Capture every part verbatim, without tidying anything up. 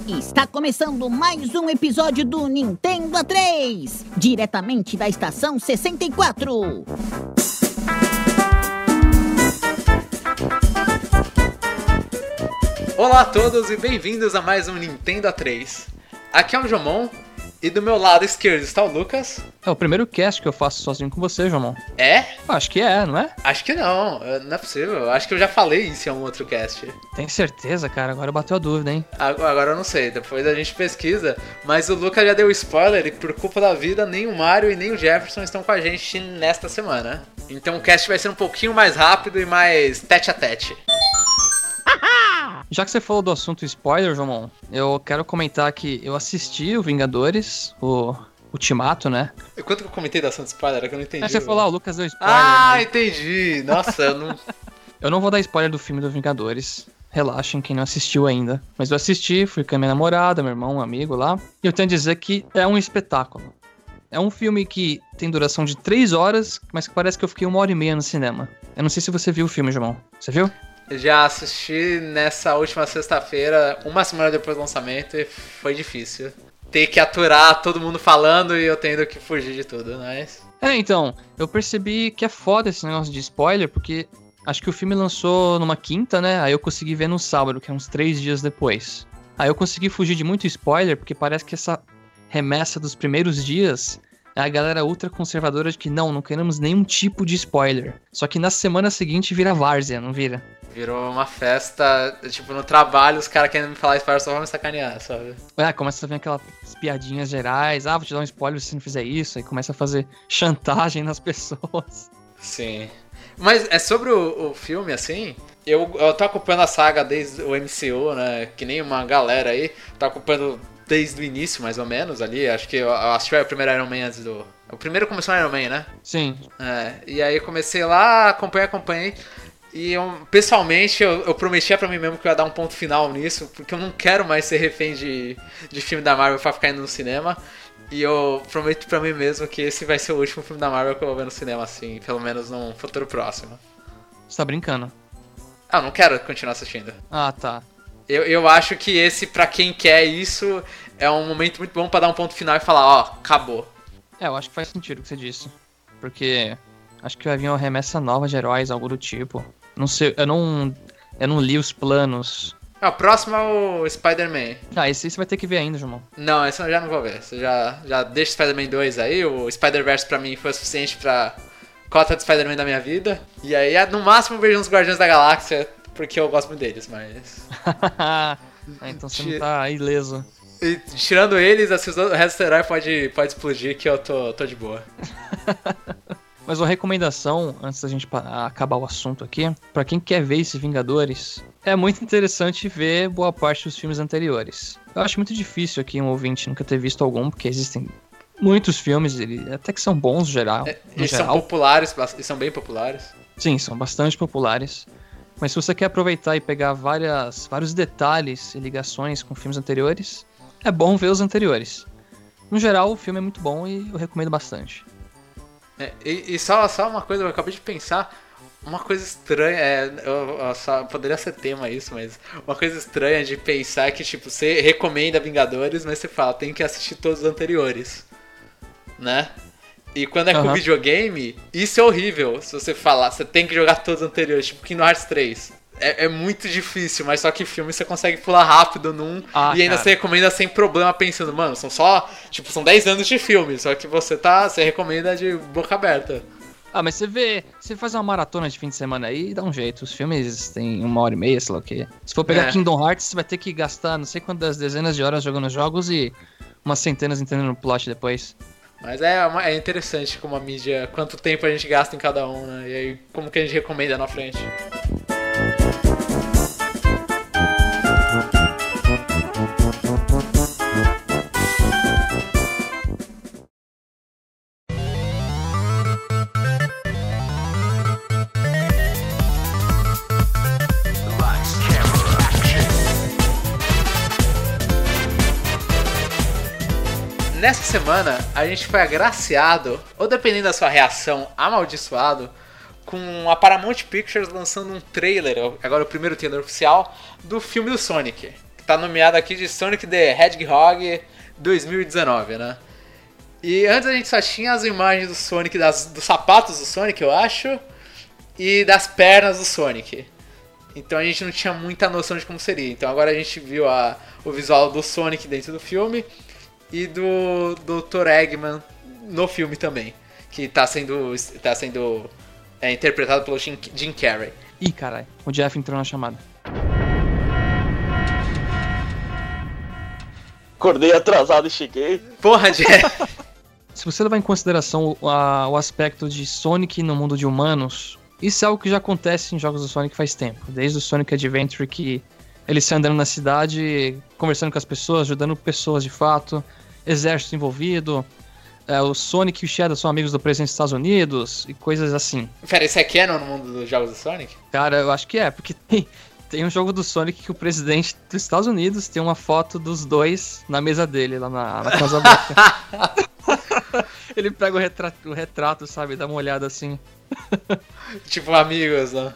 Está começando mais um episódio do Nintendo A três, diretamente da estação sessenta e quatro. Olá a todos e bem-vindos a mais um Nintendo A três. Aqui é o Jomon e do meu lado esquerdo está o Lucas. É o primeiro cast que eu faço sozinho com você, Jomon. É? Acho que é, não é? Acho que não, não é possível. Acho que eu já falei isso em um outro cast. Tem certeza, cara? Agora bateu a dúvida, hein? Agora eu não sei, depois a gente pesquisa. Mas o Lucas já deu spoiler e por culpa da vida, nem o Mario e nem o Jefferson estão com a gente nesta semana. Então o cast vai ser um pouquinho mais rápido e mais tete a tete. Já que você falou do assunto spoiler, Jomon, eu quero comentar que eu assisti o Vingadores, o Ultimato, né? Quanto que eu comentei do assunto spoiler? É que eu não entendi. Aí você falou, ah, o Lucas deu spoiler. Ah, né? entendi. Nossa, eu não... Eu não vou dar spoiler do filme do Vingadores. Relaxem, quem não assistiu ainda. Mas eu assisti, fui com a minha namorada, meu irmão, um amigo lá. E eu tenho a dizer que é um espetáculo. É um filme que tem duração de três horas, mas que parece que eu fiquei uma hora e meia no cinema. Eu não sei se você viu o filme, Jomon. Você viu? Já assisti nessa última sexta-feira, uma semana depois do lançamento, e foi difícil. Ter que aturar todo mundo falando e eu tendo que fugir de tudo, mas... É, então, eu percebi que é foda esse negócio de spoiler, porque acho que o filme lançou numa quinta, né? Aí eu consegui ver no sábado, que é uns três dias depois. Aí eu consegui fugir de muito spoiler, porque parece que essa remessa dos primeiros dias é a galera ultra conservadora de que não, não queremos nenhum tipo de spoiler. Só que na semana seguinte vira várzea, não vira? Virou uma festa, tipo, no trabalho, os caras querendo me falar spoiler só vão me sacanear, sabe? É, começa a vir aquelas piadinhas gerais, ah, vou te dar um spoiler se você não fizer isso, aí começa a fazer chantagem nas pessoas. Sim. Mas é sobre o, o filme, assim, eu, eu tô acompanhando a saga desde o M C U, né, que nem uma galera aí, tô acompanhando desde o início, mais ou menos, ali, acho que eu assisti o primeiro Iron Man antes do... O primeiro começou no Iron Man, né? Sim. É, e aí comecei lá, acompanhei, acompanhei... E eu, pessoalmente, eu, eu prometia pra mim mesmo que eu ia dar um ponto final nisso, porque eu não quero mais ser refém de, de filme da Marvel pra ficar indo no cinema. E eu prometo pra mim mesmo que esse vai ser o último filme da Marvel que eu vou ver no cinema, assim, pelo menos num futuro próximo. Você tá brincando? Ah, eu não quero continuar assistindo. Ah, tá. Eu, eu acho que esse, pra quem quer isso, é um momento muito bom pra dar um ponto final e falar, ó, acabou. É, eu acho que faz sentido o que você disse. Porque acho que vai vir uma remessa nova de heróis, algo do tipo. Não sei, eu não, eu não li os planos. Ah, o próximo é o Spider-Man. Ah, esse, esse vai ter que ver ainda, João. Não, esse eu já não vou ver. Você já, já deixa o Spider-Man dois aí. O Spider-Verse pra mim foi o suficiente pra cota de Spider-Man da minha vida. E aí, no máximo, eu vejo uns Guardiões da Galáxia, porque eu gosto muito deles, mas... ah, então você não tá ileso. E, tirando eles, assim, o resto do herói pode, pode explodir, que eu tô, tô de boa. Mas uma recomendação, antes da gente acabar o assunto aqui, pra quem quer ver esse Vingadores, é muito interessante ver boa parte dos filmes anteriores. Eu acho muito difícil aqui um ouvinte nunca ter visto algum, porque existem muitos filmes, ele, até que são bons no geral. É, no eles geral. são populares, eles são bem populares. Sim, são bastante populares. Mas se você quer aproveitar e pegar várias, vários detalhes e ligações com filmes anteriores, é bom ver os anteriores. No geral, o filme é muito bom e eu recomendo bastante. É, e, e só, só uma coisa, eu acabei de pensar, uma coisa estranha, é, eu, eu só, poderia ser tema isso, mas uma coisa estranha de pensar que, tipo, você recomenda Vingadores, mas você fala, tem que assistir todos os anteriores, né? E quando é com Uhum. videogame, isso é horrível, se você falar, você tem que jogar todos os anteriores, tipo Kingdom Hearts três. É, é muito difícil, mas só que filme você consegue pular rápido num ah, e ainda cara. você recomenda sem problema pensando, mano, são só, tipo, são dez anos de filme, só que você tá, você recomenda de boca aberta. Ah, mas você vê, você faz uma maratona de fim de semana aí e dá um jeito, os filmes têm uma hora e meia, sei lá o quê. Se for pegar É. Kingdom Hearts, você vai ter que gastar não sei quantas dezenas de horas jogando jogos e umas centenas entendendo o plot depois. Mas é, uma- é interessante como a mídia, quanto tempo a gente gasta em cada um, né, e aí como que a gente recomenda na frente. Nessa semana, a gente foi agraciado, ou dependendo da sua reação, amaldiçoado, com a Paramount Pictures lançando um trailer, agora o primeiro trailer oficial, do filme do Sonic. tá nomeado aqui de Sonic the Hedgehog dois mil e dezenove, né? E antes a gente só tinha as imagens do Sonic, das, dos sapatos do Sonic, eu acho, e das pernas do Sonic. Então a gente não tinha muita noção de como seria. Então agora a gente viu a, o visual do Sonic dentro do filme e do doutor Eggman no filme também, que tá sendo, tá sendo é, interpretado pelo Jim, Jim Carrey. Ih, caralho, o Jeff entrou na chamada. Acordei atrasado e cheguei. Porra, Jeff! Se você levar em consideração o, a, o aspecto de Sonic no mundo de humanos, isso é algo que já acontece em jogos do Sonic faz tempo. Desde o Sonic Adventure, que ele sai andando na cidade, conversando com as pessoas, ajudando pessoas de fato, exército envolvido. É, o Sonic e o Shadow são amigos do presidente dos Estados Unidos e coisas assim. Pera, isso é canon no mundo dos jogos do Sonic? Cara, eu acho que é, porque tem, tem um jogo do Sonic que o presidente dos Estados Unidos tem uma foto dos dois na mesa dele, lá na, na Casa Branca. Ele pega o retrato, o retrato, sabe, dá uma olhada assim. Tipo amigos, né?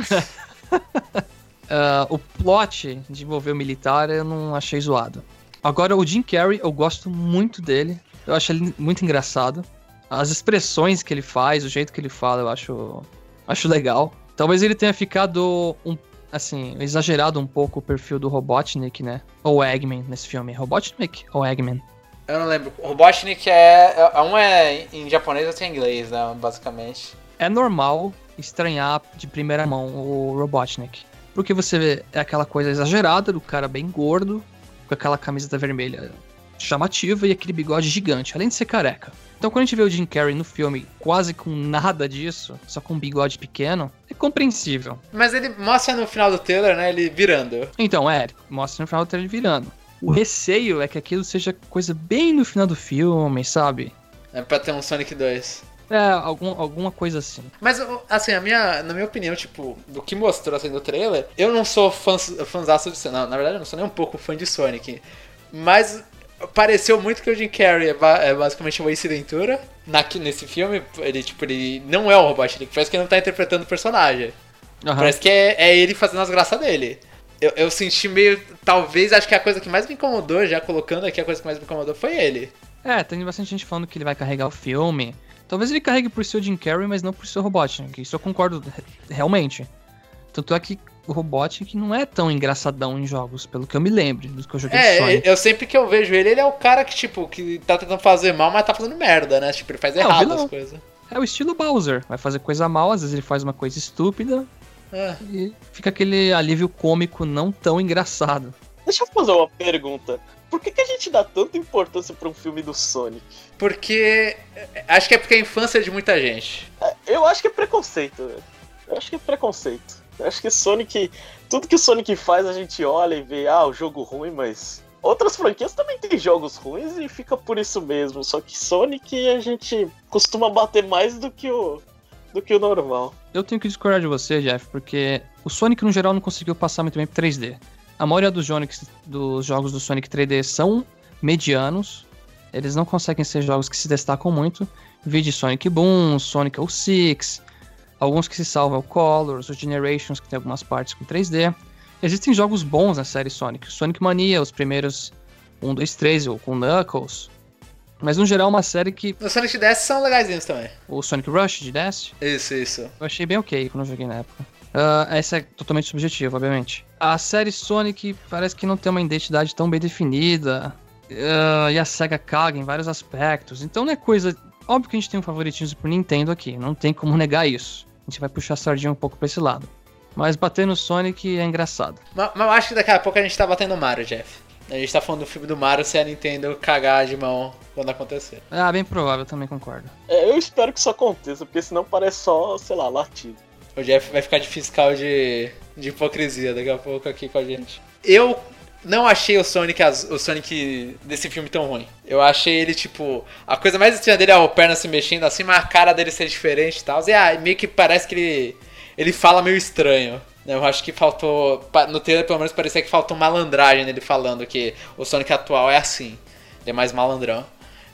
uh, o plot de envolver o militar eu não achei zoado. Agora o Jim Carrey, eu gosto muito dele. Eu acho ele muito engraçado. As expressões que ele faz, o jeito que ele fala, eu acho, acho legal. Talvez ele tenha ficado, um, assim, exagerado um pouco o perfil do Robotnik, né? Ou Eggman nesse filme. Robotnik ou Eggman? Eu não lembro. O Robotnik é... Um é em japonês e outro é em inglês, né? Basicamente. É normal estranhar de primeira mão o Robotnik. Porque você vê é aquela coisa exagerada do cara bem gordo, com aquela camiseta vermelha chamativa e aquele bigode gigante, além de ser careca. Então quando a gente vê o Jim Carrey no filme quase com nada disso, só com um bigode pequeno, é compreensível. Mas ele mostra no final do trailer, né, ele virando. Então, é, mostra no final do trailer ele virando. O receio é que aquilo seja coisa bem no final do filme, sabe? É pra ter um Sonic dois. É, algum, alguma coisa assim. Mas, assim, a minha, na minha opinião, tipo, do que mostrou assim, no trailer, eu não sou fã, fãzaço de Sonic. Não, na verdade eu não sou nem um pouco fã de Sonic. Mas pareceu muito que o Jim Carrey é, ba- é basicamente o Ace Ventura. Na, nesse filme, ele, tipo, ele não é o Robotnik, parece que ele não tá interpretando o personagem. Uhum. Parece que é, é ele fazendo as graças dele. Eu, eu senti meio... Talvez, acho que a coisa que mais me incomodou, já colocando aqui a coisa que mais me incomodou, foi ele. É, tem bastante gente falando que ele vai carregar o filme. Talvez ele carregue por ser o Jim Carrey, mas não por ser o Robotnik. Isso eu concordo realmente. Tanto é que o Robotnik não é tão engraçadão em jogos, pelo que eu me lembro, dos que eu joguei é, de Sonic. Eu sempre que eu vejo ele, ele é o cara que, tipo, que tá tentando fazer mal, mas tá fazendo merda, né? Tipo, ele faz é, errado as coisas. É o estilo Bowser. Vai fazer coisa mal, às vezes ele faz uma coisa estúpida. É. E fica aquele alívio cômico não tão engraçado. Deixa eu fazer uma pergunta. Por que, que a gente dá tanta importância pra um filme do Sonic? Porque... Acho que é porque é a infância de muita gente. É, eu acho que é preconceito, velho. Eu acho que é preconceito. Eu acho que Sonic... Tudo que o Sonic faz a gente olha e vê, ah, o jogo ruim, mas... Outras franquias também tem jogos ruins e fica por isso mesmo. Só que Sonic a gente costuma bater mais do que o, do que o normal. Eu tenho que discordar de você, Jeff, porque o Sonic no geral não conseguiu passar muito bem pro três D. A maioria dos, Sonics, dos jogos do Sonic três D são medianos. Eles não conseguem ser jogos que se destacam muito. Vídeo Sonic Boom, Sonic oh six, alguns que se salvam é o Colors, o Generations, que tem algumas partes com três D. Existem jogos bons na série Sonic. Sonic Mania, os primeiros um, dois, três, ou com Knuckles. Mas no geral é uma série que... Os Sonic de D S são legaisinhos também. O Sonic Rush de D S? Isso, isso. Eu achei bem ok quando eu joguei na época. Uh, essa é totalmente subjetiva, obviamente. A série Sonic parece que não tem uma identidade tão bem definida. Uh, e a SEGA caga em vários aspectos. Então não é coisa... Óbvio que a gente tem um favoritismo por Nintendo aqui. Não tem como negar isso. A gente vai puxar a sardinha um pouco pra esse lado. Mas bater no Sonic é engraçado. Mas, mas eu acho que daqui a pouco a gente tá batendo no Mario, Jeff. A gente tá falando do filme do Mario se a Nintendo cagar de mão quando acontecer. Ah, bem provável, eu também concordo. É, eu espero que isso aconteça, porque senão parece só, sei lá, latido. O Jeff vai ficar de fiscal de, de hipocrisia daqui a pouco aqui com a gente. Eu não achei o Sonic, o Sonic desse filme tão ruim. Eu achei ele, tipo... A coisa mais estranha dele é a perna se mexendo assim, mas a cara dele ser diferente e tal. E ah, meio que parece que ele, ele fala meio estranho. Eu acho que faltou... No trailer, pelo menos, parecia que faltou malandragem nele falando que o Sonic atual é assim. Ele é mais malandrão.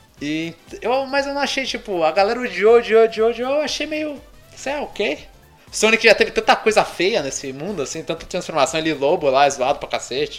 E eu, mas eu não achei, tipo... A galera odiou, odiou, odiou, odiou. Eu achei meio... Isso é ok. Sonic já teve tanta coisa feia nesse mundo, assim. Tanta transformação. Ele lobo lá, zoado pra cacete.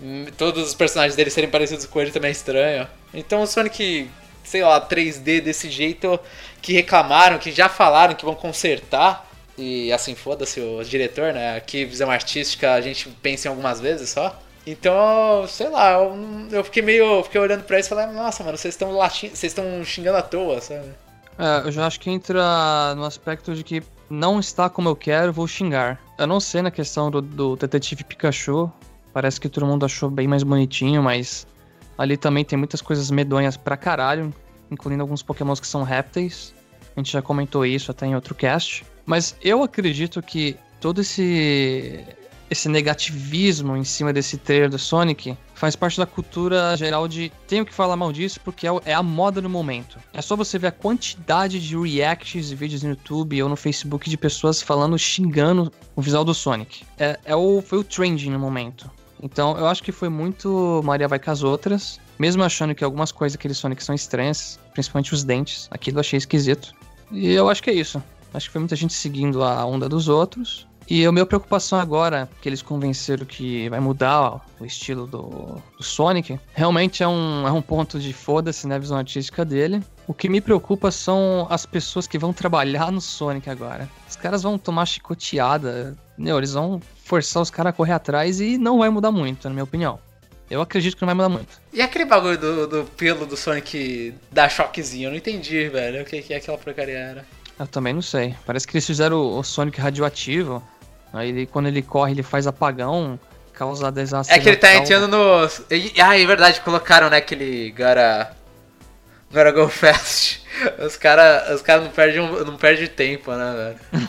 Todos os personagens dele serem parecidos com ele também é estranho. Então o Sonic, sei lá, três D desse jeito, que reclamaram, que já falaram que vão consertar. E assim, foda-se o diretor, né? Aqui, visão artística, a gente pensa em algumas vezes só. Então, sei lá, eu, eu fiquei meio. Fiquei olhando pra isso e falei, nossa, mano, vocês estão latindo, vocês estão xingando à toa, sabe? É, eu já acho que entra no aspecto de que não está como eu quero, vou xingar. Eu não sei na questão do, do Detetive Pikachu, parece que todo mundo achou bem mais bonitinho, mas ali também tem muitas coisas medonhas pra caralho, incluindo alguns pokémons que são répteis. A gente já comentou isso até em outro cast. Mas eu acredito que todo esse, esse negativismo em cima desse trailer do Sonic faz parte da cultura geral de tenho que falar mal disso porque é a moda do momento. É só você ver a quantidade de reacts e vídeos no YouTube ou no Facebook de pessoas falando, xingando o visual do Sonic. É, é o, foi o trending no momento. Então eu acho que foi muito Maria vai com as outras, mesmo achando que algumas coisas daquele Sonic são estranhas, principalmente os dentes, aquilo eu achei esquisito. E eu acho que é isso. Acho que foi muita gente seguindo a onda dos outros. E a minha preocupação agora, que eles convenceram que vai mudar o estilo do, do Sonic, realmente é um, é um ponto de foda-se na visão artística dele. O que me preocupa são as pessoas que vão trabalhar no Sonic agora. Os caras vão tomar chicoteada, meu, eles vão forçar os caras a correr atrás e não vai mudar muito, na minha opinião. Eu acredito que não vai mudar muito. E aquele bagulho do, do pelo do Sonic dar choquezinho? Eu não entendi, velho. O que, que aquela porcaria era? Eu também não sei. Parece que eles fizeram o, o Sonic radioativo. Aí ele, quando ele corre, ele faz apagão, causa desastre. É que ele tá entrando no... Ah, é verdade, colocaram, né, aquele Gotta... Gotta Go Fast. Os caras os cara não perdem não perde tempo, né, velho?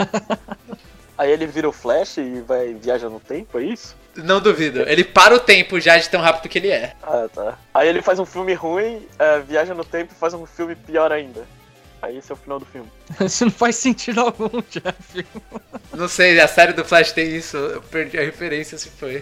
Aí ele vira o Flash e vai viaja no tempo, é isso? Não duvido. Ele para o tempo já de tão rápido que ele é. Ah, tá. Aí ele faz um filme ruim, é, viaja no tempo e faz um filme pior ainda. Aí esse é o final do filme. Isso não faz sentido algum, Jeff. Não sei, a série do Flash tem isso. Eu perdi a referência se foi.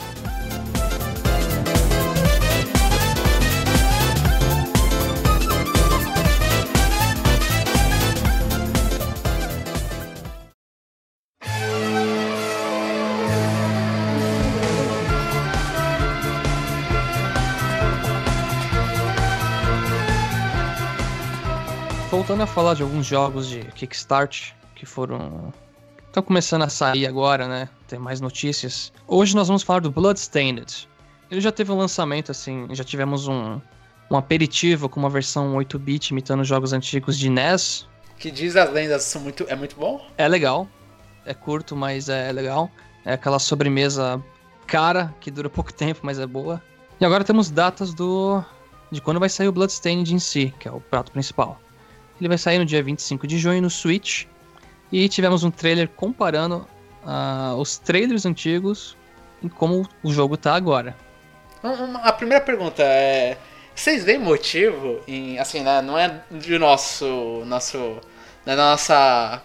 Voltando a falar de alguns jogos de Kickstart que foram... estão começando a sair agora, né? Tem mais notícias. Hoje nós vamos falar do Bloodstained. Ele já teve um lançamento, assim, já tivemos um, um aperitivo com uma versão oito bit imitando jogos antigos de N E S. Que diz as lendas são muito, é muito bom? É legal. É curto, mas é legal. É aquela sobremesa cara, que dura pouco tempo, mas é boa. E agora temos datas do de quando vai sair o Bloodstained em si, que é o prato principal. Ele vai sair no dia vinte e cinco de junho no Switch. E tivemos um trailer comparando uh, os trailers antigos e como o jogo tá agora. A primeira pergunta é... Vocês veem motivo em... Assim, né, não é de nosso... nosso da nossa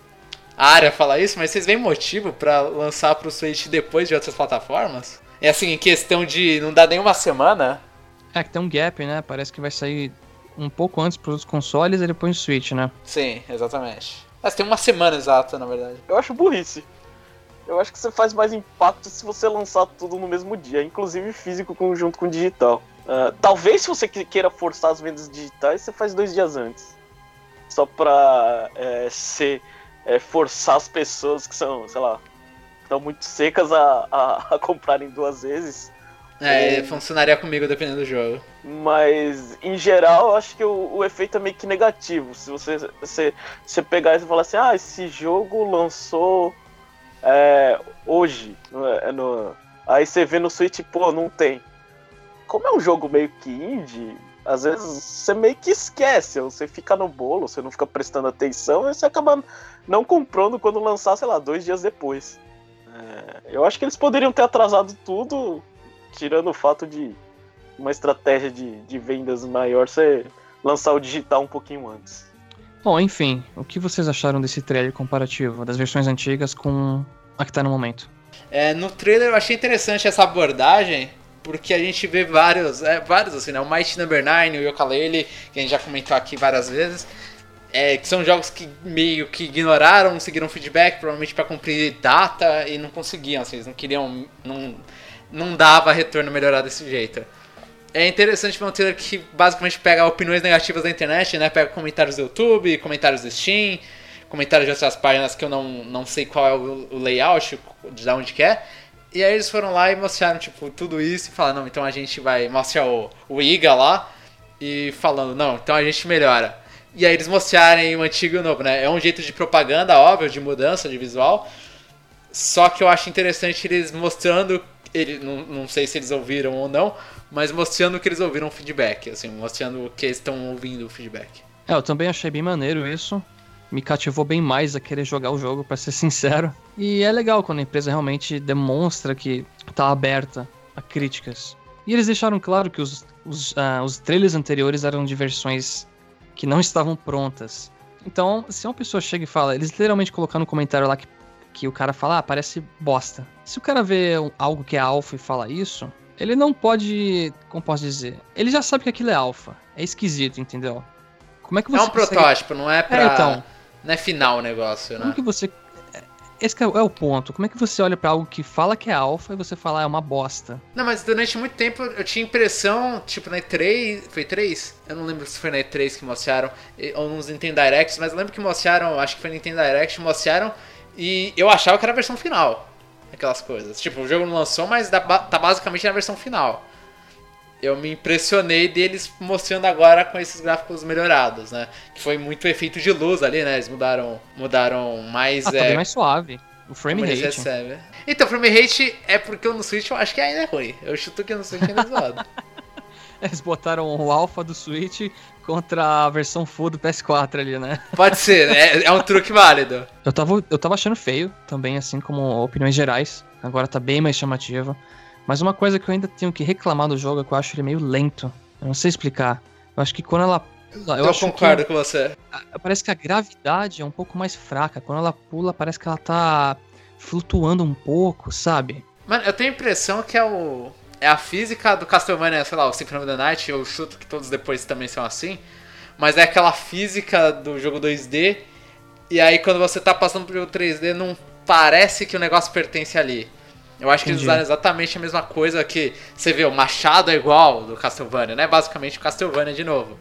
área falar isso, mas vocês veem motivo pra lançar pro Switch depois de outras plataformas? É assim, em questão de não dar nem uma semana? É que tem um gap, né? Parece que vai sair um pouco antes pros consoles e depois no Switch, né? Sim, exatamente. Mas tem uma semana exata, na verdade. Eu acho burrice. Eu acho que você faz mais impacto se você lançar tudo no mesmo dia, inclusive físico junto com digital. Uh, talvez se você queira forçar as vendas digitais, você faz dois dias antes. Só pra é, ser, é, forçar as pessoas que são, sei lá, estão muito secas a, a, a comprarem duas vezes. É, é, funcionaria comigo dependendo do jogo. Mas, em geral, eu acho que o, o efeito é meio que negativo. Se você, você, você pegar e falar assim, ah, esse jogo lançou é, hoje. No, no... Aí você vê no Switch, pô, não tem. Como é um jogo meio que indie, às vezes você meio que esquece. Você fica no bolo, você não fica prestando atenção e você acaba não comprando quando lançar, sei lá, dois dias depois. É, eu acho que eles poderiam ter atrasado tudo... Tirando o fato de uma estratégia de, de vendas maior, você lançar o digital um pouquinho antes. Bom, enfim, o que vocês acharam desse trailer comparativo das versões antigas com a que tá no momento? É, no trailer eu achei interessante essa abordagem, porque a gente vê vários, é, vários assim, né? O Mighty Number nine, o Yooka-Laylee, que a gente já comentou aqui várias vezes, é, que são jogos que meio que ignoraram, seguiram feedback, provavelmente para cumprir data, e não conseguiam, assim, eles não queriam... Não, não dava retorno melhorar desse jeito. É interessante ver um trailer que basicamente pega opiniões negativas da internet, né? Pega comentários do YouTube, comentários do Steam, comentários de outras páginas que eu não, não sei qual é o, o layout, de onde que é. E aí eles foram lá e mostraram, tipo, tudo isso e falaram, não, então a gente vai mostrar o, o Iga lá e falando, não, então a gente melhora. E aí eles mostrarem o antigo e o novo, né? É um jeito de propaganda, óbvio, de mudança de visual. Só que eu acho interessante eles mostrando, ele, não, não sei se eles ouviram ou não, mas mostrando que eles ouviram o feedback, assim, mostrando que eles estão ouvindo o feedback. É, eu também achei bem maneiro isso. Me cativou bem mais a querer jogar o jogo, pra ser sincero. E é legal quando a empresa realmente demonstra que tá aberta a críticas. E eles deixaram claro que os, os, uh, os trailers anteriores eram de versões que não estavam prontas. Então, se uma pessoa chega e fala... Eles literalmente colocaram no comentário lá que, que o cara fala, ah, parece bosta. Se o cara vê algo que é alfa e fala isso, ele não pode... Como posso dizer? Ele já sabe que aquilo é alfa. É esquisito, entendeu? Como é que você É um consegue... protótipo, não é pra... É, então... Não é final o negócio, né? Como que você... Esse que é o ponto. Como é que você olha pra algo que fala que é alfa e você fala, ah, é uma bosta? Não, mas durante muito tempo eu tinha impressão, tipo, na E três... Foi E três? Eu não lembro se foi na E três que mostraram, ou nos Nintendo Directs, mas eu lembro que mostraram, acho que foi no Nintendo Direct, mostraram, e eu achava que era a versão final. Aquelas coisas. Tipo, o jogo não lançou, mas tá basicamente na versão final. Eu me impressionei deles mostrando agora com esses gráficos melhorados, né? Que foi muito efeito de luz ali, né? Eles mudaram, mudaram mais... Ah, tá é, bem mais suave. O frame rate. Recebe. Então, o frame rate é porque no Switch eu acho que ainda é ruim. Eu chuto que no Switch ainda é zoado. Eles botaram o alpha do Switch contra a versão full do P S quatro ali, né? Pode ser, é, é um truque válido. Eu tava, eu tava achando feio também, assim como opiniões gerais. Agora tá bem mais chamativo. Mas uma coisa que eu ainda tenho que reclamar do jogo é que eu acho ele meio lento. Eu não sei explicar. Eu acho que quando ela pula... Eu, eu acho concordo que, com você. Parece que a gravidade é um pouco mais fraca. Quando ela pula, parece que ela tá flutuando um pouco, sabe? Mano, eu tenho a impressão que é o... É a física do Castlevania, sei lá, o Symphony of the Night. Eu chuto que todos depois também são assim. Mas é aquela física do jogo dois D. E aí quando você tá passando pro jogo três D, não parece que o negócio pertence ali. Eu acho que eles usaram exatamente a mesma coisa que... Você vê, o machado é igual do Castlevania, né? Basicamente o Castlevania de novo.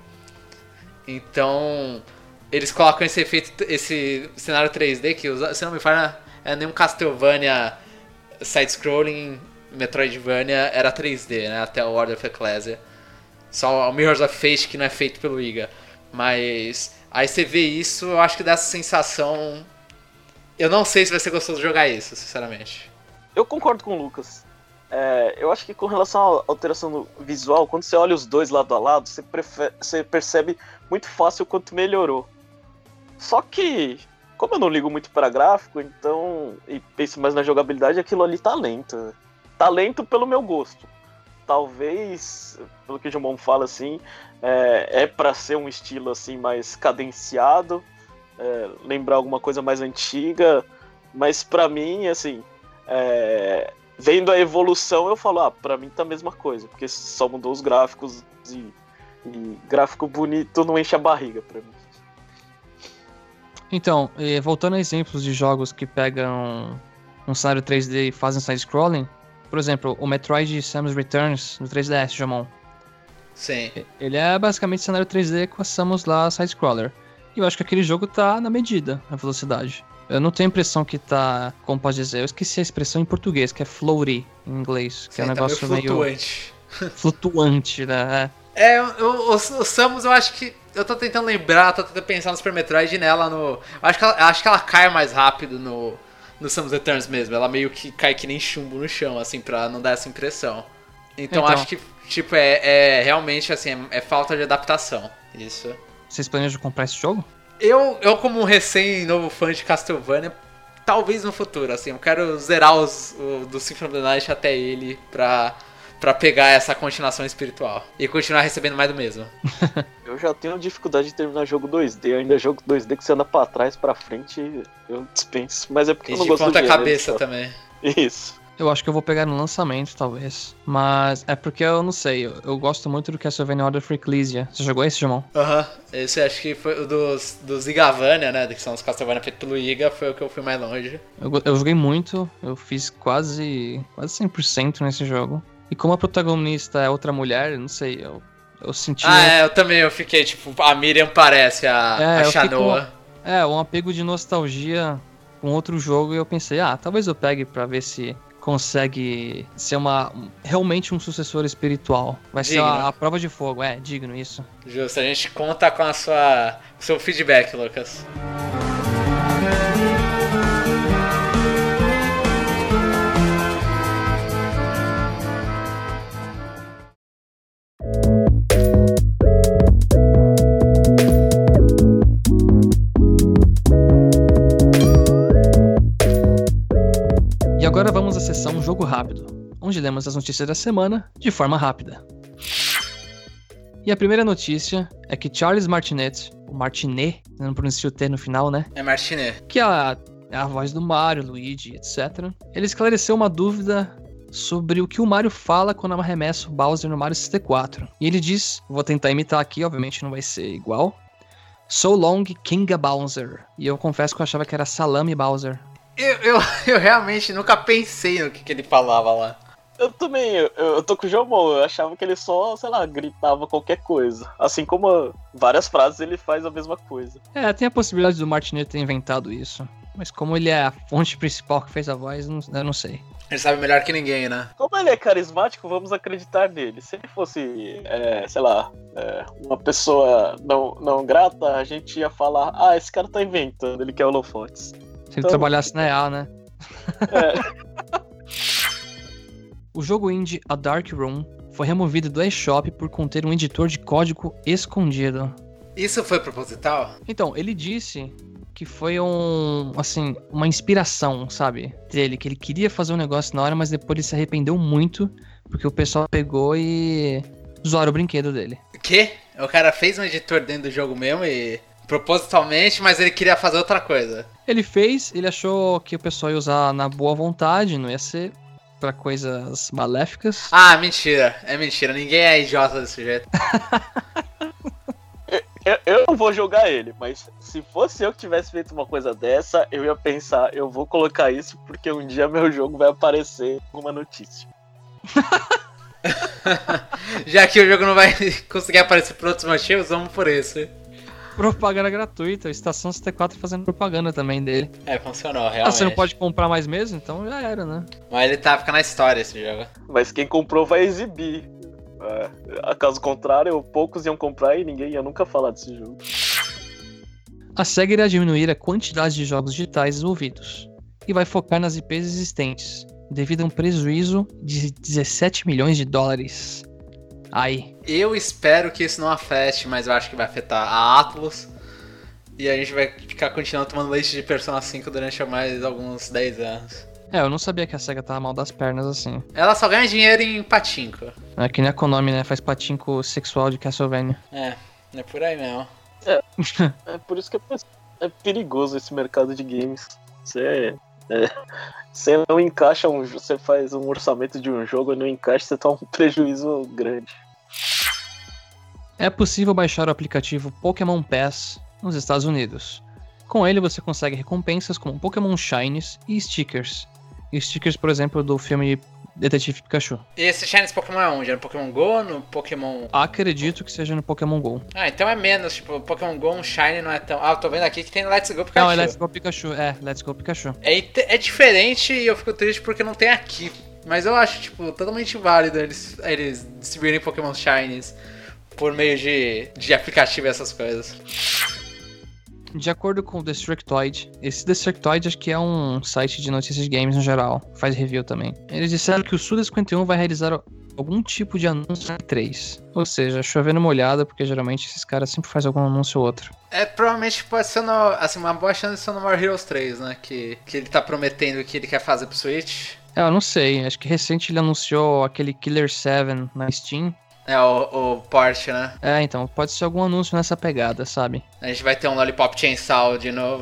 Então... Eles colocam esse efeito, esse cenário três D que, se não me falha, é nenhum Castlevania side-scrolling, Metroidvania era três D, né? Até o Order of Ecclesia. Só o Mirrors of Fate que não é feito pelo Iga. Mas... Aí você vê isso, eu acho que dá essa sensação... Eu não sei se vai ser gostoso jogar isso, sinceramente. Eu concordo com o Lucas. É, eu acho que com relação à alteração visual, quando você olha os dois lado a lado, você, prefere, você percebe muito fácil o quanto melhorou. Só que, como eu não ligo muito para gráfico, então, e penso mais na jogabilidade, aquilo ali tá lento. Tá lento pelo meu gosto. Talvez, pelo que o Jumon fala assim, é, é para ser um estilo assim mais cadenciado, é, lembrar alguma coisa mais antiga, mas pra mim, assim... É, vendo a evolução, eu falo, ah, pra mim tá a mesma coisa, porque só mudou os gráficos e, e gráfico bonito não enche a barriga pra mim. Então, voltando a exemplos de jogos que pegam um cenário três D e fazem side-scrolling, por exemplo, o Metroid Samus Returns no três D S, Jamon. Sim. Ele é basicamente cenário três D com a Samus lá side-scroller. E eu acho que aquele jogo tá na medida, a velocidade. Eu não tenho a impressão que tá, como pode dizer, eu esqueci a expressão em português, que é floaty em inglês, que Sim, é um negócio tá meio flutuante. meio flutuante, né? É, o, o, o Samus eu acho que, eu tô tentando lembrar, tô tentando pensar no Super Metroid nela no, eu acho que ela, acho que ela cai mais rápido no, no Samus Returns mesmo, ela meio que cai que nem chumbo no chão, assim, pra não dar essa impressão. Então, então acho que, tipo, é, é realmente, assim, é, é falta de adaptação, isso. Vocês planejam comprar esse jogo? Eu, eu, como um recém-novo fã de Castlevania, talvez no futuro, assim, eu quero zerar os, o, do Symphony of the Night até ele pra, pra pegar essa continuação espiritual e continuar recebendo mais do mesmo. Eu já tenho dificuldade de terminar jogo dois D, ainda jogo dois D que você anda pra trás, pra frente, eu dispenso, mas é porque e eu não gosto do de ponta gênero, cabeça só. Também. Isso. Eu acho que eu vou pegar no lançamento, talvez. Mas é porque eu não sei, eu, eu gosto muito do Castlevania Order of Ecclesia. Você jogou esse, Jamon? Aham, uhum. Esse acho que foi o dos, dos Igavania, né? Que são os Castlevania feitos pelo Iga, foi o que eu fui mais longe. Eu, eu joguei muito, eu fiz quase, quase cem por cento nesse jogo. E como a protagonista é outra mulher, não sei, eu, eu senti... Ah, um... é, eu também, eu fiquei tipo, a Miriam parece a, é, a Shanoa. Com, é, um apego de nostalgia com outro jogo e eu pensei, ah, talvez eu pegue pra ver se... consegue ser uma realmente um sucessor espiritual. Vai digno. Ser a, a prova de fogo, é, digno isso. Justo, a gente conta com a sua seu feedback, Lucas. Agora vamos acessar um jogo rápido, onde lemos as notícias da semana de forma rápida. E a primeira notícia é que Charles Martinet, o Martinet, não pronuncia o T no final, né? É Martinet. Que é a, é a voz do Mario, Luigi, etcétera. Ele esclareceu uma dúvida sobre o que o Mario fala quando arremessa o Bowser no Mario sessenta e quatro. E ele diz, vou tentar imitar aqui, obviamente não vai ser igual. So long, Kinga Bowser. E eu confesso que eu achava que era Salame Bowser. Eu, eu, eu realmente nunca pensei no que, que ele falava lá. Eu também, eu, eu tô com o Jomon, eu achava que ele só, sei lá, gritava qualquer coisa. Assim como várias frases ele faz a mesma coisa. É, tem a possibilidade do Martinet ter inventado isso. Mas como ele é a fonte principal que fez a voz, não, eu não sei. Ele sabe melhor que ninguém, né? Como ele é carismático, vamos acreditar nele. Se ele fosse, é, sei lá, é, uma pessoa não, não grata, a gente ia falar, ah, esse cara tá inventando, ele quer holofotes. Se ele então... trabalhasse na E A, né? É. O jogo indie A Dark Room foi removido do eShop por conter um editor de código escondido. Isso foi proposital? Então, ele disse que foi um, assim, uma inspiração, sabe, dele, que ele queria fazer um negócio na hora, mas depois ele se arrependeu muito, porque o pessoal pegou e zoaram o brinquedo dele. O quê? O cara fez um editor dentro do jogo mesmo e... propositalmente, mas ele queria fazer outra coisa. Ele fez, ele achou que o pessoal ia usar na boa vontade, não ia ser pra coisas maléficas. Ah, mentira. É mentira. Ninguém é idiota desse jeito. eu, eu não vou julgar ele, mas se fosse eu que tivesse feito uma coisa dessa, eu ia pensar, eu vou colocar isso porque um dia meu jogo vai aparecer alguma notícia. Já que o jogo não vai conseguir aparecer por outros motivos, vamos por isso. Propaganda gratuita, Estação sessenta e quatro fazendo propaganda também dele. É, funcionou, realmente. Ah, você não pode comprar mais mesmo? Então já era, né? Mas ele tá ficando na história esse jogo. Mas quem comprou vai exibir. É, caso contrário, poucos iam comprar e ninguém ia nunca falar desse jogo. A SEGA irá diminuir a quantidade de jogos digitais desenvolvidos e vai focar nas I Ps existentes, devido a um prejuízo de dezessete milhões de dólares. Ai. Eu espero que isso não afete, mas eu acho que vai afetar a Atlus. E a gente vai ficar continuando tomando leite de Persona cinco durante mais alguns dez anos. É, eu não sabia que a SEGA tava mal das pernas assim. Ela só ganha dinheiro em patinco. É que nem a Konami, né? Faz patinco sexual de Castlevania. É, é por aí mesmo. É, é por isso que é, é perigoso esse mercado de games. Você é, você não encaixa um, você faz um orçamento de um jogo e não encaixa, você toma um prejuízo grande. É possível baixar o aplicativo Pokémon Pass nos Estados Unidos. Com ele você consegue recompensas como Pokémon Shinies e stickers. E stickers, por exemplo, do filme Detetive Pikachu. E esse Shinies Pokémon é onde? É no Pokémon Go? No Pokémon... Acredito que seja no Pokémon Go. Ah, então é menos, tipo, Pokémon Go, um Shiny não é tão... Ah, eu tô vendo aqui que tem Let's Go Pikachu. Não, é Let's Go Pikachu, é, Let's Go Pikachu. É, é diferente e eu fico triste porque não tem aqui. Mas eu acho, tipo, totalmente válido eles, eles distribuírem Pokémon Shinies por meio de, de aplicativo e essas coisas. De acordo com o Destructoid, esse Destructoid acho que é um site de notícias de games no geral, faz review também. Eles disseram que o Suda cinquenta e um vai realizar algum tipo de anúncio em três. Ou seja, chovendo molhada, porque geralmente esses caras sempre fazem algum anúncio ou outro. É, provavelmente pode ser no, assim, uma boa chance de ser no More Heroes três, né? Que, que ele tá prometendo que ele quer fazer pro Switch. É, eu não sei, acho que recente ele anunciou aquele Killer sete na Steam. É, o, o port, né? É, então, pode ser algum anúncio nessa pegada, sabe? A gente vai ter um Lollipop Chainsaw de novo.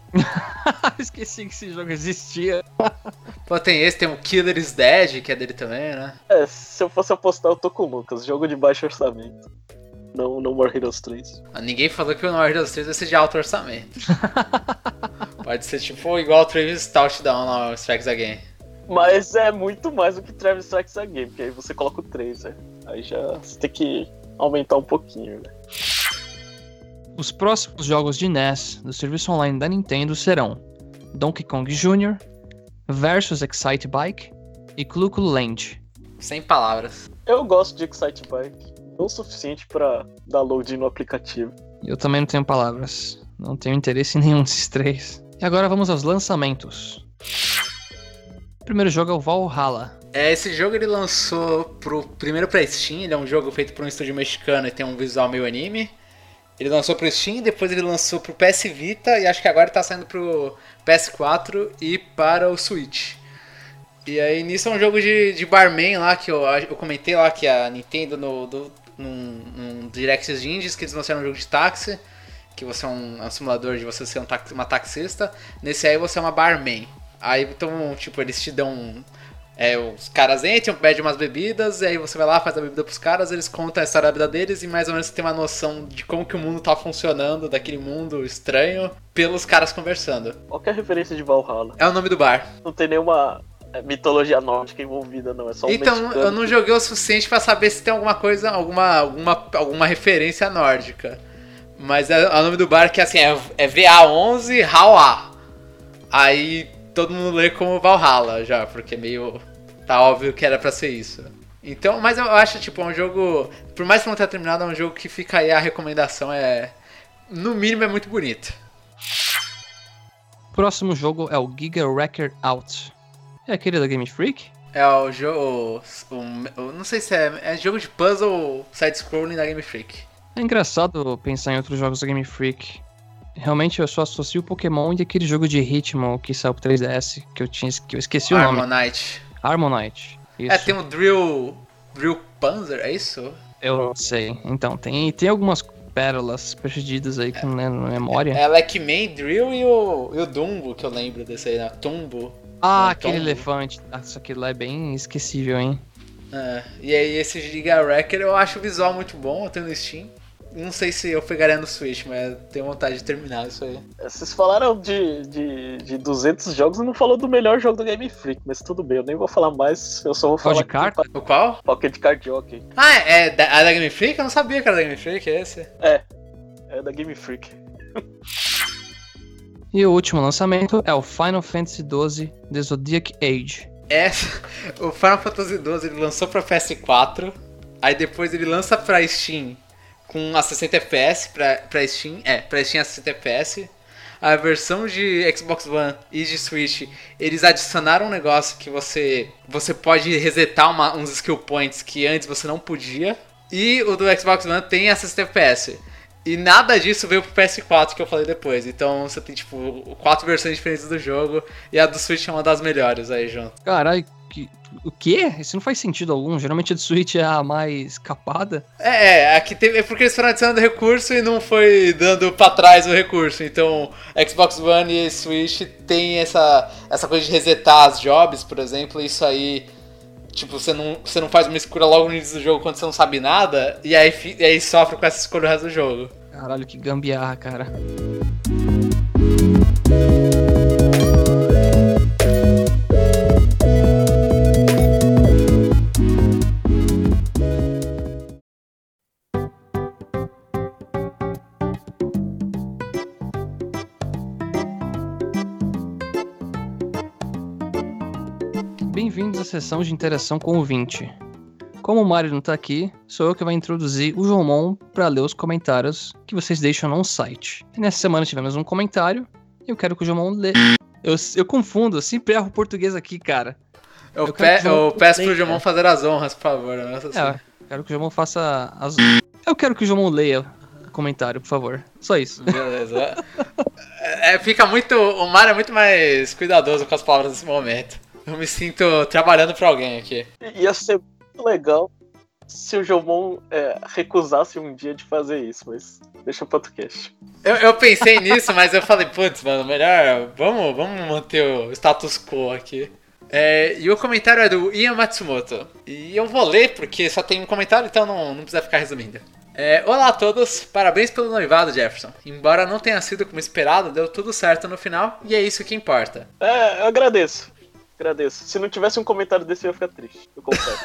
Esqueci que esse jogo existia. Pô, tem esse, tem o Killer is Dead, que é dele também, né? É, se eu fosse apostar, eu tô com o Lucas. Jogo de baixo orçamento. Não, No More Heroes três. Ah, ninguém falou que o No More Heroes três vai ser de alto orçamento. Pode ser tipo igual o Travis Touchdown lá, o Strikes Again. Mas é muito mais do que Travis Strikes Again, porque aí você coloca o três, né? Aí já você tem que aumentar um pouquinho, né? Os próximos jogos de N E S do serviço online da Nintendo serão Donkey Kong Júnior versus Excite Bike e Clu Clu Land. Sem palavras. Eu gosto de Excite Bike, não o suficiente pra dar load no aplicativo. Eu também não tenho palavras. Não tenho interesse em nenhum desses três. E agora vamos aos lançamentos. O primeiro jogo é o Valhalla. É, esse jogo ele lançou pro, primeiro pra Steam, ele é um jogo feito por um estúdio mexicano e tem um visual meio anime. Ele lançou pro Steam, depois ele lançou pro P S Vita e acho que agora tá saindo pro P S quatro e para o Switch. E aí nisso é um jogo de, de barman lá, que eu, eu comentei lá que a Nintendo no, do, num, num Direct de Indies, que eles lançaram um jogo de táxi, que você é um, um simulador de você ser um taxi, uma taxista. Nesse aí você é uma barman. Aí então, tipo, eles te dão... É, os caras entram, pedem umas bebidas, e aí você vai lá, faz a bebida pros caras, eles contam a história da vida deles e mais ou menos você tem uma noção de como que o mundo tá funcionando, daquele mundo estranho, pelos caras conversando. Qual que é a referência de Valhalla? É o nome do bar. Não tem nenhuma mitologia nórdica envolvida, não. É só um Então, mexicano eu não que... joguei o suficiente pra saber se tem alguma coisa, alguma, alguma, alguma referência nórdica. Mas é, é o nome do bar que assim, é, é V A onze Hauá. Aí todo mundo lê como Valhalla já, porque meio... Tá óbvio que era pra ser isso. Então, mas eu acho, tipo, é um jogo... Por mais que não tenha terminado, é um jogo que fica aí a recomendação, é... No mínimo é muito bonito. O próximo jogo é o Giga Wrecker Out. É aquele da Game Freak? É o jogo... O, o, não sei se é... É jogo de puzzle side-scrolling da Game Freak. É engraçado pensar em outros jogos da Game Freak. Realmente eu só associo o Pokémon e aquele jogo de ritmo que saiu pro três D S, que eu, tinha, que eu esqueci o nome. Harmonite. Harmonite. Isso. É, tem o Drill... Drill Panzer, é isso? Eu não sei. Então, tem, tem algumas pérolas perdidas aí que não é na memória. É, é Lackman, Drill e o, e o Dumbo, que eu lembro desse aí, né? Tumbo. Ah, é aquele Tombo. elefante. Ah, isso aqui lá é bem esquecível, hein? É, e aí esse Giga Wrecker eu acho o visual muito bom, eu tenho no Steam. Não sei se eu pegaria no Switch, mas tenho vontade de terminar isso aí. Vocês falaram de, de, de duzentos jogos e não falou do melhor jogo do Game Freak, mas tudo bem, eu nem vou falar mais, eu só vou falar... Pocket Card? O qual? Pocket Card Jockey. Ah, é da, é da Game Freak? Eu não sabia que era da Game Freak, é esse? É, é da Game Freak. E o último lançamento é o Final Fantasy doze The Zodiac Age. Essa, o Final Fantasy doze ele lançou pra P S quatro, aí depois ele lança pra Steam com a sessenta F P S pra, pra Steam, é, pra Steam a sessenta F P S. A versão de Xbox One e de Switch, eles adicionaram um negócio que você, você pode resetar uma, uns skill points que antes você não podia. E o do Xbox One tem a sessenta F P S. E nada disso veio pro P S quatro que eu falei depois. Então você tem tipo quatro versões diferentes do jogo e a do Switch é uma das melhores aí, João. Caralho, que... o quê? Isso não faz sentido algum. Geralmente a do Switch é a mais capada. É, é, aqui teve, é porque eles foram adicionando recurso e não foi dando pra trás o recurso. Então, Xbox One e Switch tem essa, essa coisa de resetar as jobs, por exemplo. Isso aí, tipo, você não, você não faz uma escolha logo no início do jogo quando você não sabe nada. E aí, e aí sofre com essa escolha o resto do jogo. Caralho, que gambiarra, cara. Bem-vindos à sessão de interação com o ouvinte. Como o Mário não tá aqui, sou eu que vai introduzir o Jomon para ler os comentários que vocês deixam no site. E nessa semana tivemos um comentário e eu quero que o Jomon lê. Eu, eu confundo, eu sempre erro o português aqui, cara. Eu, Eu pe quero que o Jomon eu peço pro leia. Jomon fazer as honras, por favor. Né? Assim. É, eu quero que o Jomon faça as... Eu quero que o Jomon leia o comentário, por favor. Só isso. Beleza. é, é, fica muito... O Mário é muito mais cuidadoso com as palavras nesse momento. Eu me sinto trabalhando pra alguém aqui. Ia ser muito legal se o Jomon é, recusasse um dia de fazer isso, mas deixa pro outro cast. Eu, eu pensei nisso, mas eu falei, putz, mano, melhor. Vamos, vamos manter o status quo aqui. É, e o comentário é do Ian Matsumoto. E eu vou ler porque só tem um comentário, então não, não precisa ficar resumindo. É, olá a todos, parabéns pelo noivado, Jefferson. Embora não tenha sido como esperado, deu tudo certo no final e é isso que importa. É, eu agradeço. Agradeço. Se não tivesse um comentário desse, eu ia ficar triste. Eu confesso.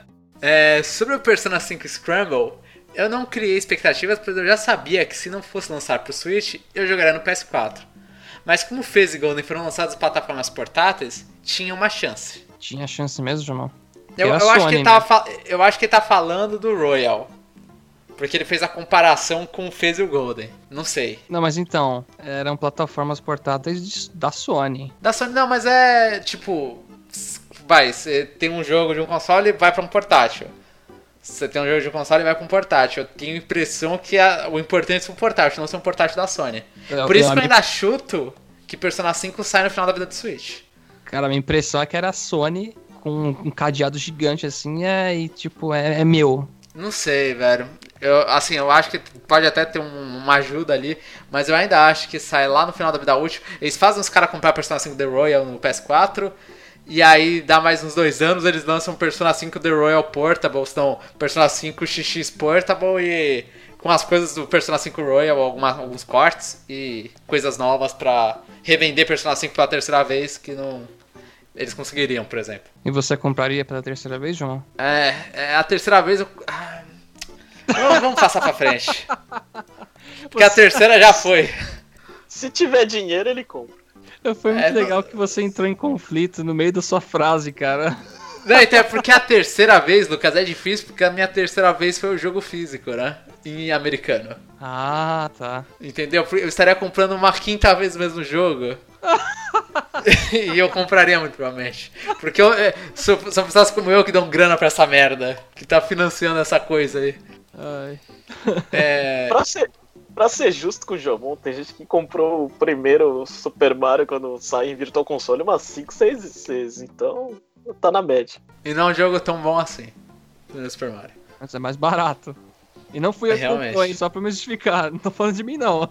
é, sobre o Persona cinco Scramble, eu não criei expectativas, pois eu já sabia que se não fosse lançar pro Switch, eu jogaria no P S quatro. Mas como Phase e Golden foram lançados em plataformas portáteis, tinha uma chance. Tinha chance mesmo, João? Eu, eu, acho que ele tava fa- eu acho que ele tá falando do Royal. Porque ele fez a comparação com o Phase e o Golden. Não sei. Não, mas então, eram plataformas portáteis de- da Sony. Da Sony não, mas é tipo... Vai, você tem um jogo de um console e vai pra um portátil. Você tem um jogo de um console e vai pra um portátil. Eu tenho a impressão que a, o importante é um portátil, não ser um portátil da Sony. Eu, Por isso eu, que eu ainda chuto que Persona cinco sai no final da vida do Switch. Cara, a minha impressão é que era a Sony com um cadeado gigante assim, é, e tipo, é, é meu. Não sei, velho. Eu, assim, eu acho que pode até ter um, uma ajuda ali, mas eu ainda acho que sai lá no final da vida útil. Eles fazem os caras comprar Persona cinco The Royal no P S quatro, e aí dá mais uns dois anos, eles lançam Persona cinco The Royal Portable, então Persona cinco X X Portable e com as coisas do Persona cinco Royal, alguma, alguns cortes e coisas novas pra revender Persona cinco pela terceira vez que não eles conseguiriam, por exemplo. E você compraria pela terceira vez, João? É, é a terceira vez eu... Ah, vamos, vamos passar pra frente. Porque a terceira já foi. Se tiver dinheiro, ele compra. Foi muito É, legal não- que você entrou em conflito no meio da sua frase, cara. Não, então é porque a terceira vez, Lucas, é difícil porque a minha terceira vez foi o jogo físico, né? Em americano. Ah, tá. Entendeu? Eu estaria comprando uma quinta vez o mesmo jogo. E eu compraria muito provavelmente. Porque eu, é, são, são pessoas como eu que dão grana pra essa merda. Que tá financiando essa coisa aí. Ai. É... Pra ser, pra ser justo com o Jomon, tem gente que comprou o primeiro Super Mario quando sai em Virtual Console umas cinco, seis vezes. Então, tá na média. E não é um jogo tão bom assim. No Super Mario. Mas é mais barato. E não fui eu que Realmente. comprou, hein? Só pra me justificar. Não tô falando de mim, não.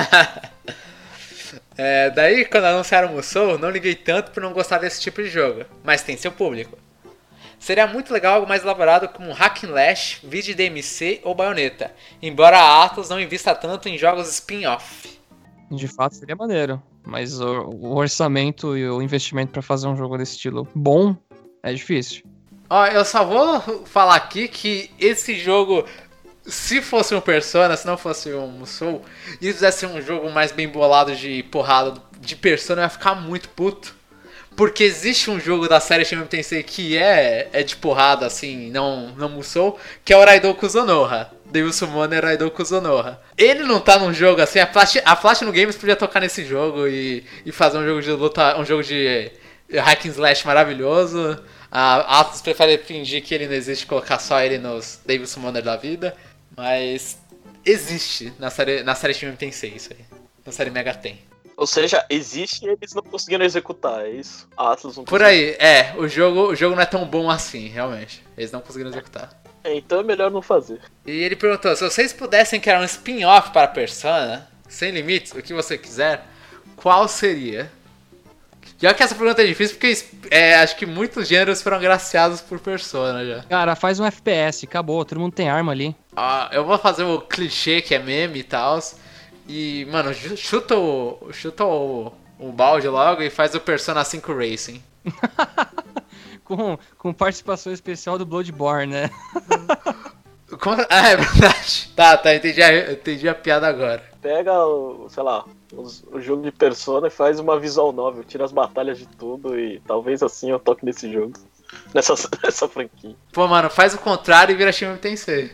É, daí, quando anunciaram o Musou, não liguei tanto por não gostar desse tipo de jogo, mas tem seu público. Seria muito legal algo mais elaborado como Hack and Slash, Vide D M C ou Bayonetta, embora a Atlus não invista tanto em jogos spin-off. De fato, seria maneiro. Mas o, o orçamento e o investimento pra fazer um jogo desse estilo bom é difícil. Ó, eu só vou falar aqui que esse jogo, se fosse um Persona, se não fosse um Musou, e fizesse um jogo mais bem bolado de porrada de Persona, eu ia ficar muito puto. Porque existe um jogo da série Shin Megami Tensei que é, é de porrada, assim, não, não Musou, que é o Raidou Kuzonoha. Deus Summoner Raidou Kuzonoha. Ele não tá num jogo assim, a Flash, a Flash no Games podia tocar nesse jogo e, e fazer um jogo de luta, um jogo de hack and slash maravilhoso. A Atlus prefere fingir que ele não existe e colocar só ele nos Devil Summoner da vida. Mas existe na série, na série Shin Megami Tensei isso aí. Na série Mega tem. Ou seja, existe e eles não conseguiram executar, é isso? A Atlus não Por aí, é, o jogo, o jogo não é tão bom assim, realmente. Eles não conseguiram executar. É, então é melhor não fazer. E ele perguntou, se vocês pudessem criar um spin-off para Persona, sem limites, o que você quiser, qual seria? Já que essa pergunta é difícil, porque é, acho que muitos gêneros foram agraciados por Persona já. Cara, faz um F P S, acabou, todo mundo tem arma ali. Ah, eu vou fazer o clichê que é meme e tal. E, mano, ju- chuta o. Chuta o, o balde logo e faz o Persona cinco Racing. com, com participação especial do Bloodborne, né? Como- Ah, é verdade. Tá, tá, entendi a, entendi a piada agora. Pega, o, sei lá, os- o jogo de Persona e faz uma visual novel, tira as batalhas de tudo e talvez assim eu toque nesse jogo. Nessa, nessa franquia. Pô, mano, faz o contrário e vira Shin Megami Tensei.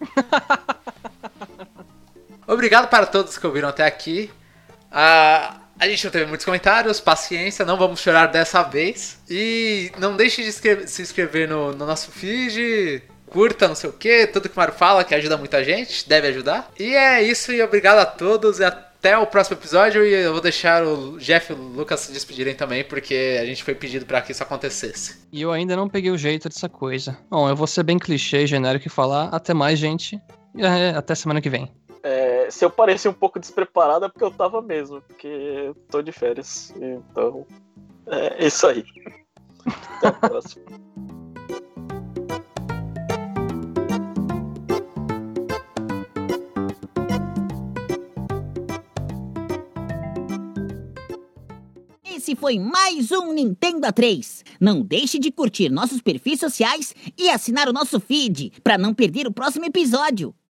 Obrigado para todos que ouviram até aqui. Ah, a gente não teve muitos comentários, paciência, não vamos chorar dessa vez. E não deixe de inscrever- se inscrever no, no nosso feed, curta, não sei o que, tudo que o Mario fala, que ajuda muita gente, deve ajudar. E é isso, e obrigado a todos, e até o próximo episódio. E eu vou deixar o Jeff e o Lucas se despedirem também, porque a gente foi pedido para que isso acontecesse. E eu ainda não peguei o jeito dessa coisa. Bom, eu vou ser bem clichê, genérico e falar até mais, gente. E é, até semana que vem. É, É, se eu pareci um pouco despreparado é porque eu tava mesmo, porque eu tô de férias. Então, é isso aí. Até a próxima. Esse foi mais um Nintendo A três. Não deixe de curtir nossos perfis sociais e assinar o nosso feed para não perder o próximo episódio.